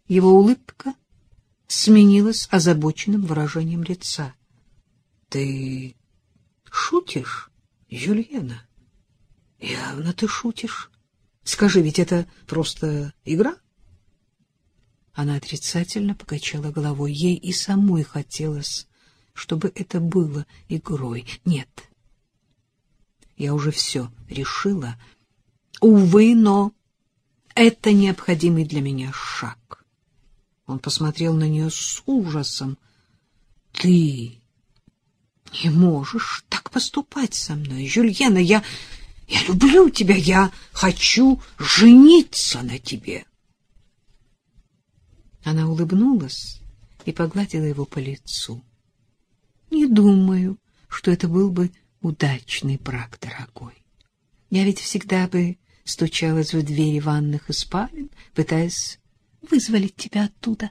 Его улыбка сменилась озабоченным выражением лица. — Ты шутишь, Жюльена? — Явно ты шутишь. Скажи, ведь это просто игра? Она отрицательно покачала головой. Ей и самой хотелось, чтобы это было игрой. Нет, я уже все решила. Увы, но это необходимый для меня шаг. Он посмотрел на нее с ужасом. Ты не можешь так поступать со мной, Жюльена. Я люблю тебя, я хочу жениться на тебе. Она улыбнулась и погладила его по лицу. Не думаю, что это был бы удачный брак, дорогой. Я ведь всегда бы стучалась в двери ванных и спален, пытаясь вызволить тебя оттуда.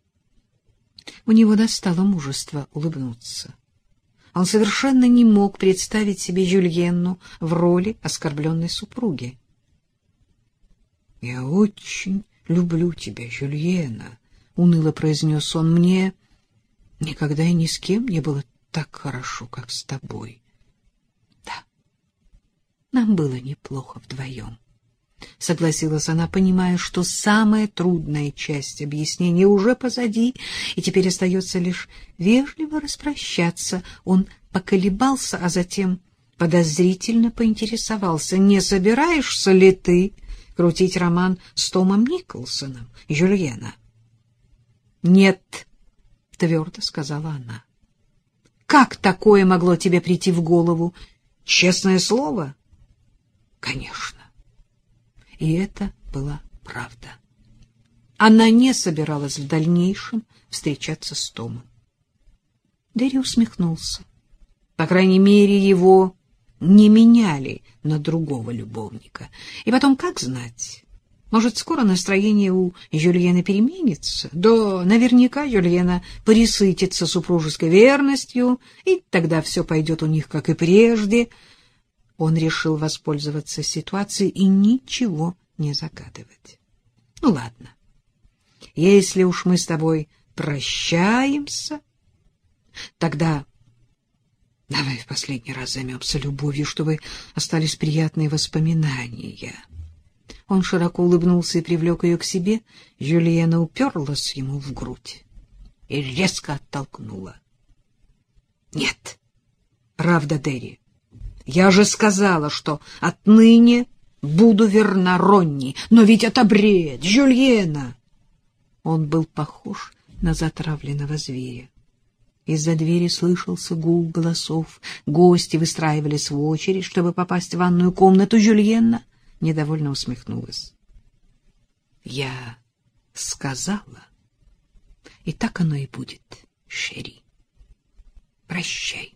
У него достало мужества улыбнуться. Он совершенно не мог представить себе Жюльенну в роли оскорбленной супруги. — Я очень люблю тебя, Жюльена, — уныло произнес он. — Мне никогда и ни с кем не было так хорошо, как с тобой. — Да, нам было неплохо вдвоем, — согласилась она, понимая, что самая трудная часть объяснения уже позади, и теперь остается лишь вежливо распрощаться. Он поколебался, а затем подозрительно поинтересовался: не собираешься ли ты крутить роман с Томом Николсоном, Жюльена? — Нет, — твердо сказала она. — Как такое могло тебе прийти в голову? Честное слово? — Конечно. И это была правда. Она не собиралась в дальнейшем встречаться с Томом. Дерри усмехнулся. По крайней мере, его не меняли на другого любовника. И потом, как знать, может, скоро настроение у Жюльены переменится? Да, наверняка Жюльена пресытится супружеской верностью, и тогда все пойдет у них, как и прежде. Он решил воспользоваться ситуацией и ничего не загадывать. Ну, ладно. Если уж мы с тобой прощаемся, тогда давай в последний раз займемся любовью, чтобы остались приятные воспоминания. Он широко улыбнулся и привлек ее к себе. Жюльена уперлась ему в грудь и резко оттолкнула. — Нет, правда, Дерри. Я же сказала, что отныне буду верна Ронни. Но ведь это бред, Жюльена! Он был похож на затравленного зверя. Из-за двери слышался гул голосов. Гости выстраивались в очередь, чтобы попасть в ванную комнату. Жюльена недовольно усмехнулась. — Я сказала, и так оно и будет, Шерри. Прощай.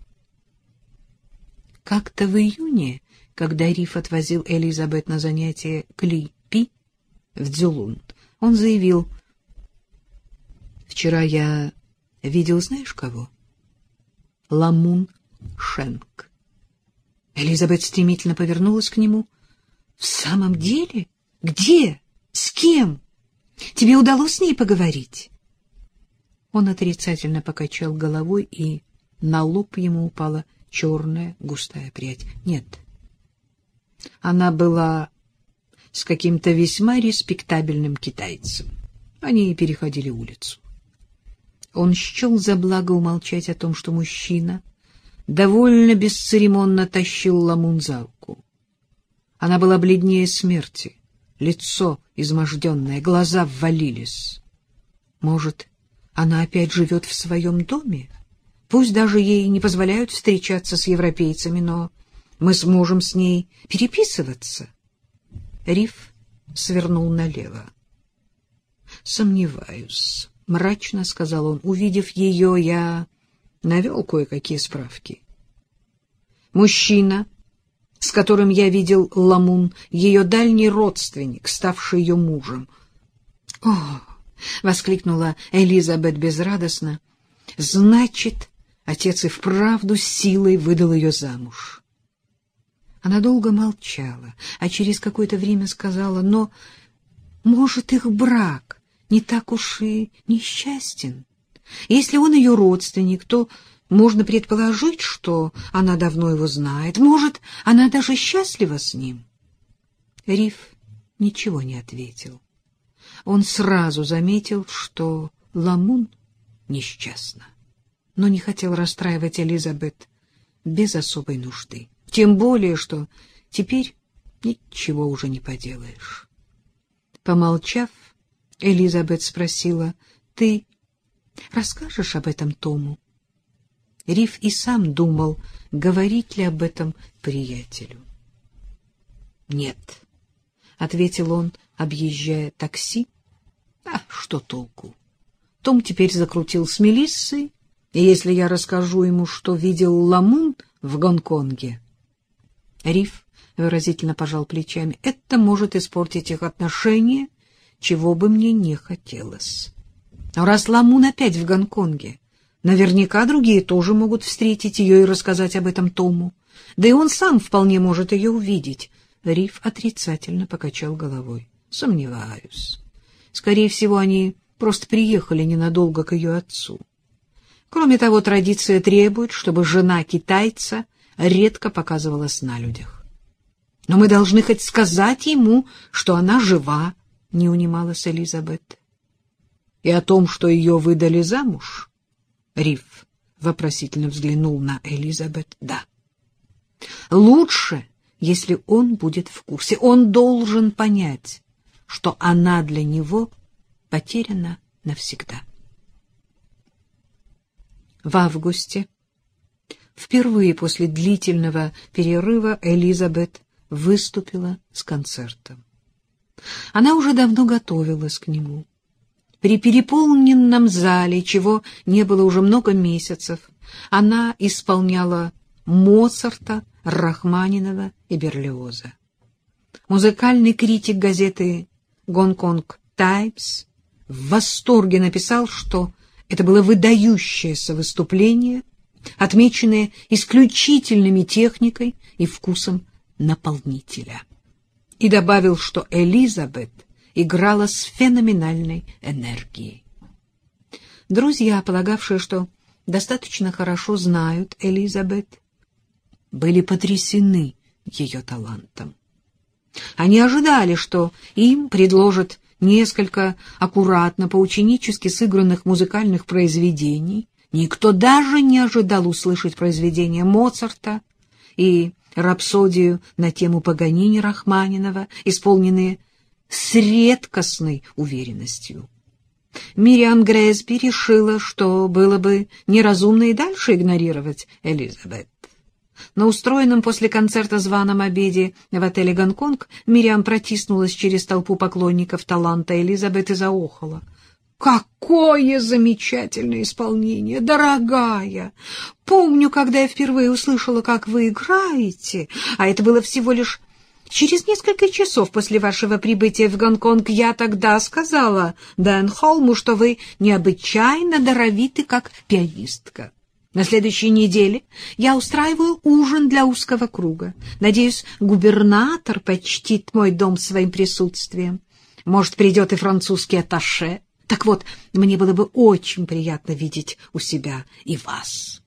Как-то в июне, когда Риф отвозил Элизабет на занятия к Ли-Пи в Дзюлун, он заявил: «Вчера я видел, знаешь кого? Ламун Шенк». Элизабет стремительно повернулась к нему. «В самом деле? Где? С кем? Тебе удалось с ней поговорить?» Он отрицательно покачал головой, и на лоб ему упала черная густая прядь. Нет, она была с каким-то весьма респектабельным китайцем. Они переходили улицу. Он счел за благо умолчать о том, что мужчина довольно бесцеремонно тащил Ламун за руку. Она была бледнее смерти, лицо изможденное, глаза ввалились. Может, она опять живет в своем доме? Пусть даже ей не позволяют встречаться с европейцами, но мы сможем с ней переписываться. Риф свернул налево. «Сомневаюсь», — мрачно сказал он. «Увидев ее, я навел кое-какие справки. Мужчина, с которым я видел Ламун, ее дальний родственник, ставший ее мужем». «О!» — воскликнула Элизабет безрадостно. «Значит, отец и вправду силой выдал ее замуж». Она долго молчала, а через какое-то время сказала: «Но, может, их брак не так уж и несчастен. Если он ее родственник, то можно предположить, что она давно его знает. Может, она даже счастлива с ним. Риф ничего не ответил. Он сразу заметил, что Ламун несчастна, но не хотел расстраивать Элизабет без особой нужды. Тем более, что теперь ничего уже не поделаешь. Помолчав, Элизабет спросила: «Ты расскажешь об этом Тому?» Риф и сам думал, говорить ли об этом приятелю. «Нет», — ответил он, объезжая такси. «А что толку? Том теперь закрутил с Мелиссой, и если я расскажу ему, что видел Ламун в Гонконге...» Риф выразительно пожал плечами. «Это может испортить их отношения, чего бы мне не хотелось. Но раз Ламун опять в Гонконге, наверняка другие тоже могут встретить ее и рассказать об этом Тому. Да и он сам вполне может ее увидеть». Риф отрицательно покачал головой. «Сомневаюсь. Скорее всего, они просто приехали ненадолго к ее отцу. Кроме того, традиция требует, чтобы жена китайца редко показывалась на людях. Но мы должны хоть сказать ему, что она жива», — не унималась Элизабет. «И о том, что ее выдали замуж?» Риф вопросительно взглянул на Элизабет. «Да. Лучше, если он будет в курсе. Он должен понять, что она для него потеряна навсегда». В августе, впервые после длительного перерыва, Элизабет выступила с концертом. Она уже давно готовилась к нему. При переполненном зале, чего не было уже много месяцев, она исполняла Моцарта, Рахманинова и Берлиоза. Музыкальный критик газеты «Гонконг Таймс» в восторге написал, что это было выдающееся выступление, отмеченное исключительными техникой и вкусом наполнителя. И добавил, что Элизабет играла с феноменальной энергией. Друзья, полагавшие, что достаточно хорошо знают Элизабет, были потрясены ее талантом. Они ожидали, что им предложат несколько аккуратно, поученически сыгранных музыкальных произведений. Никто даже не ожидал услышать произведения Моцарта и рапсодию на тему Паганини Рахманинова, исполненные с редкостной уверенностью. Мириам Грэсби решила, что было бы неразумно и дальше игнорировать Элизабет. На устроенном после концерта званом обеде в отеле «Гонконг» Мириам протиснулась через толпу поклонников таланта Элизабет и заохала. «Какое замечательное исполнение, дорогая! Помню, когда я впервые услышала, как вы играете, а это было всего лишь через несколько часов после вашего прибытия в Гонконг, я тогда сказала Дэн Холму, что вы необычайно даровиты как пианистка. На следующей неделе я устраиваю ужин для узкого круга. Надеюсь, губернатор почтит мой дом своим присутствием. Может, придет и французский атташе. Так вот, мне было бы очень приятно видеть у себя и вас».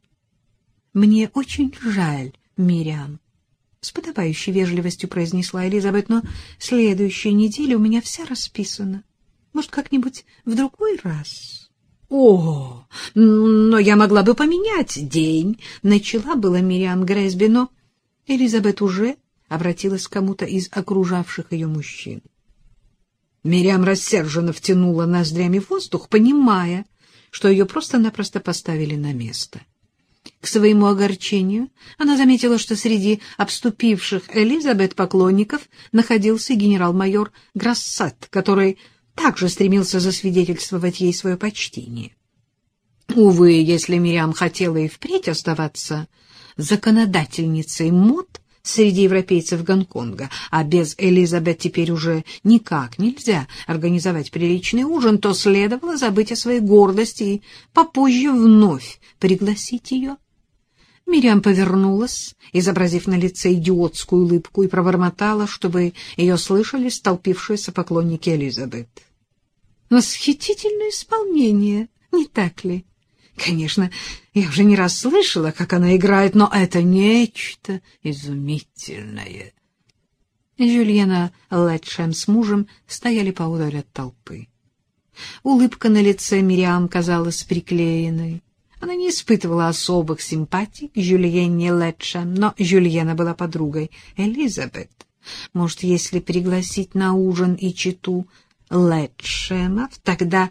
«Мне очень жаль, Мириам», — с подобающей вежливостью произнесла Элизабет, «но следующая неделя у меня вся расписана. Может, как-нибудь в другой раз?» «О, но я могла бы поменять день», — начала была Мириам Грэсби, но Элизабет уже обратилась к кому-то из окружавших ее мужчин. Мириам рассерженно втянула ноздрями воздух, понимая, что ее просто-напросто поставили на место. К своему огорчению она заметила, что среди обступивших Элизабет поклонников находился генерал-майор Грассат, который также стремился засвидетельствовать ей свое почтение. Увы, если Мириам хотела и впредь оставаться законодательницей мод среди европейцев Гонконга, а без Элизабет теперь уже никак нельзя организовать приличный ужин, то следовало забыть о своей гордости и попозже вновь пригласить ее. Мириам повернулась, изобразив на лице идиотскую улыбку, и пробормотала, чтобы ее слышали столпившиеся поклонники Элизабет. Восхитительное исполнение, не так ли? Конечно, я уже не раз слышала, как она играет, но это нечто изумительное. Жюльена Летшем с мужем стояли поодаль от толпы. Улыбка на лице Мириам казалась приклеенной. Она не испытывала особых симпатий к Жюльене Летшем, но Жюльена была подругой Элизабет. Может, если пригласить на ужин и чету Летшемов, тогда...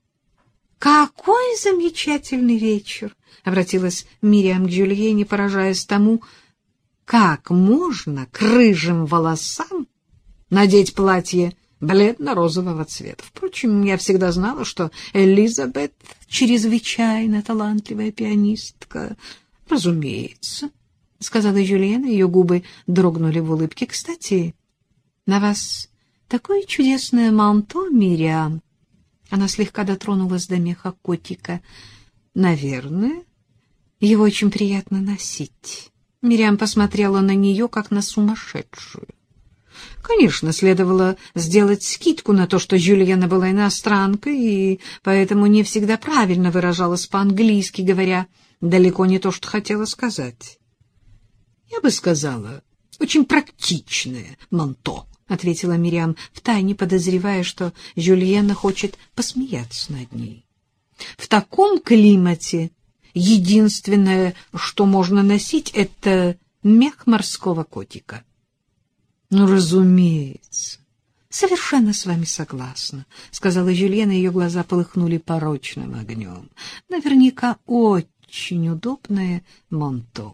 «Какой замечательный вечер!» — обратилась Мириам к Жюльене, поражаясь тому, как можно к рыжим волосам надеть платье бледно-розового цвета. Впрочем, я всегда знала, что Элизабет чрезвычайно талантливая пианистка. Разумеется, — сказала Жюльена, ее губы дрогнули в улыбке. — Кстати, на вас такое чудесное манто, Мириам. Она слегка дотронулась до меха котика. Наверное, его очень приятно носить. Мириам посмотрела на нее, как на сумасшедшую. Конечно, следовало сделать скидку на то, что Жюльена была иностранкой, и поэтому не всегда правильно выражалась по-английски, говоря далеко не то, что хотела сказать. — Я бы сказала, очень практичное манто, — ответила Мириам, втайне подозревая, что Жюльена хочет посмеяться над ней. В таком климате единственное, что можно носить, — это мех морского котика. — Ну, разумеется, совершенно с вами согласна, — сказала Жюльена, ее глаза полыхнули порочным огнем. — Наверняка очень удобное манто.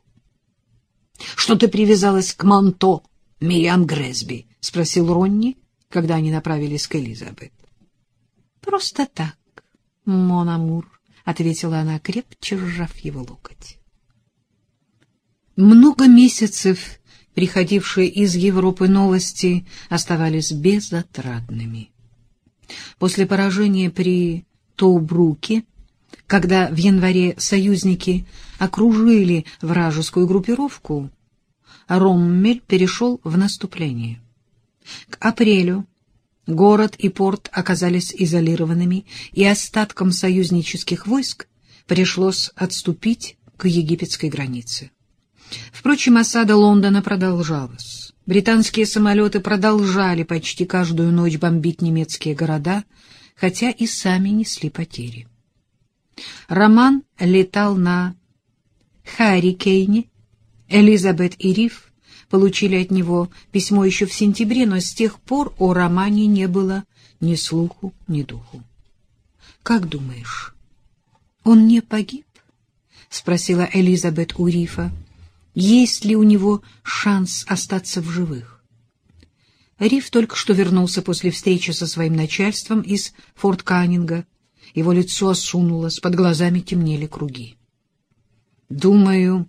— Что ты привязалась к манто, Мириам Грэсби? — спросил Ронни, когда они направились к Элизабет. — Просто так, мон амур, — ответила она, крепче сжав его локоть. Много месяцев приходившие из Европы новости оставались безотрадными. После поражения при Тобруке, когда в январе союзники окружили вражескую группировку, Роммель перешел в наступление. К апрелю город и порт оказались изолированными, и остаткам союзнических войск пришлось отступить к египетской границе. Впрочем, осада Лондона продолжалась. Британские самолеты продолжали почти каждую ночь бомбить немецкие города, хотя и сами несли потери. Роман летал на Харрикейне. Элизабет и Риф получили от него письмо еще в сентябре, но с тех пор о романе не было ни слуху, ни духу. — Как думаешь, он не погиб? — спросила Элизабет у Рифа. — Есть ли у него шанс остаться в живых? Риф только что вернулся после встречи со своим начальством из Форт Каннинга. Его лицо осунулось, под глазами темнели круги. — Думаю,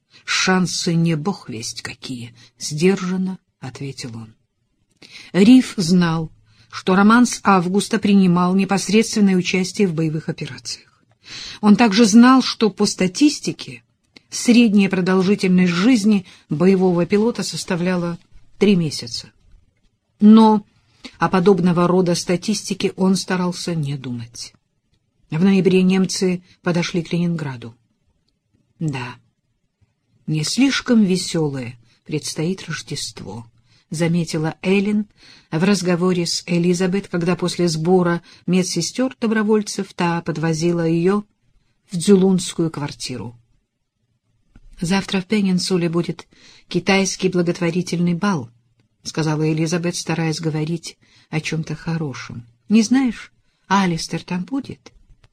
шансы не бог весть какие, — сдержанно ответил он. Риф знал, что Роман с августа принимал непосредственное участие в боевых операциях. Он также знал, что по статистике средняя продолжительность жизни боевого пилота составляла 3 месяца. Но о подобного рода статистике он старался не думать. В ноябре немцы подошли к Ленинграду. Да, не слишком веселое предстоит Рождество, заметила Эллен в разговоре с Элизабет, когда после сбора медсестер-добровольцев та подвозила ее в дзюлунскую квартиру. Завтра в Пенинсуле будет китайский благотворительный бал, сказала Элизабет, стараясь говорить о чем-то хорошем. Не знаешь, Алистер там будет?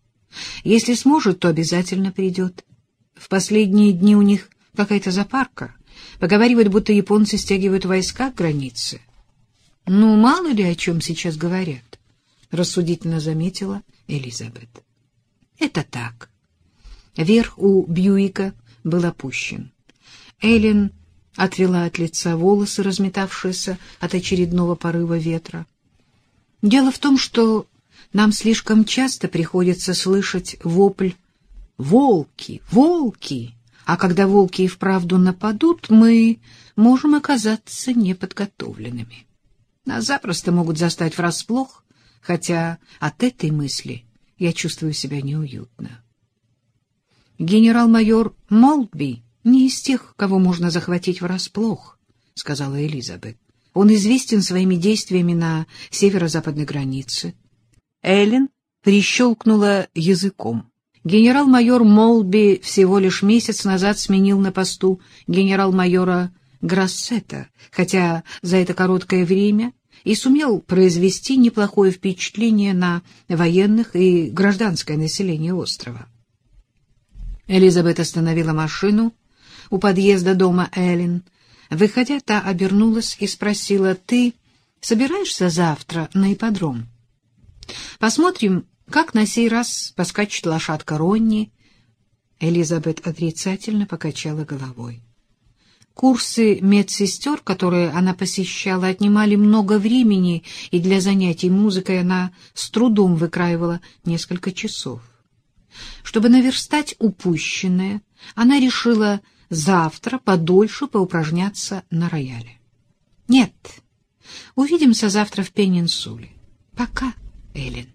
Если сможет, то обязательно придет. В последние дни у них какая-то запарка. Поговаривают, будто японцы стягивают войска к границе. — Ну, мало ли о чем сейчас говорят, — рассудительно заметила Элизабет. — Это так. Верх у Бьюика был опущен. Эллен отвела от лица волосы, разметавшиеся от очередного порыва ветра. — Дело в том, что нам слишком часто приходится слышать вопль «Волки! Волки!», а когда волки и вправду нападут, мы можем оказаться неподготовленными. Нас запросто могут застать врасплох хотя от этой мысли я чувствую себя неуютно. «Генерал-майор Молтби не из тех, кого можно захватить врасплох», — сказала Элизабет. «Он известен своими действиями на северо-западной границе». Эллен прищелкнула языком. Генерал-майор Молтби всего лишь месяц назад сменил на посту генерал-майора Грассета, хотя за это короткое время и сумел произвести неплохое впечатление на военных и гражданское население острова. Элизабет остановила машину у подъезда дома Эллен. Выходя, та обернулась и спросила: «Ты собираешься завтра на ипподром? Посмотрим, как на сей раз поскачет лошадка Ронни». Элизабет отрицательно покачала головой. Курсы медсестер, которые она посещала, отнимали много времени, и для занятий музыкой она с трудом выкраивала несколько часов. Чтобы наверстать упущенное, она решила завтра подольше поупражняться на рояле. «Нет, увидимся завтра в Пенинсуле. Пока, Эллен».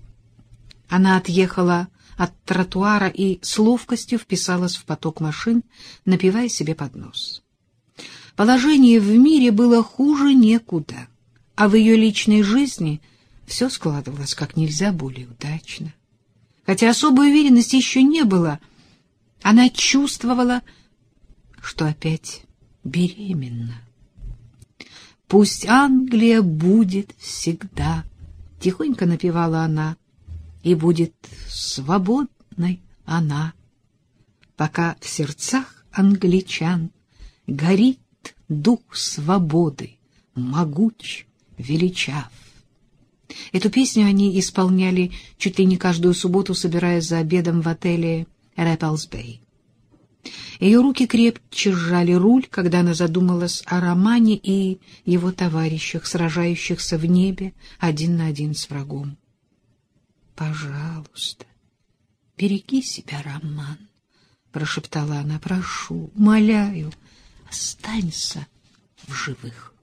Она отъехала от тротуара и с ловкостью вписалась в поток машин, напевая себе под нос. Положение в мире было хуже некуда, а в ее личной жизни все складывалось как нельзя более удачно. Хотя особой уверенности еще не было, она чувствовала, что опять беременна. «Пусть Англия будет всегда», — тихонько напевала она, — «и будет свободной она, пока в сердцах англичан горит дух свободы, могуч, величав». Эту песню они исполняли чуть ли не каждую субботу, собираясь за обедом в отеле Рэпплс-Бэй. Ее руки крепче сжали руль, когда она задумалась о Романе и его товарищах, сражающихся в небе один на один с врагом. «Пожалуйста, береги себя, Роман», — прошептала она, — «прошу, умоляю, останься в живых».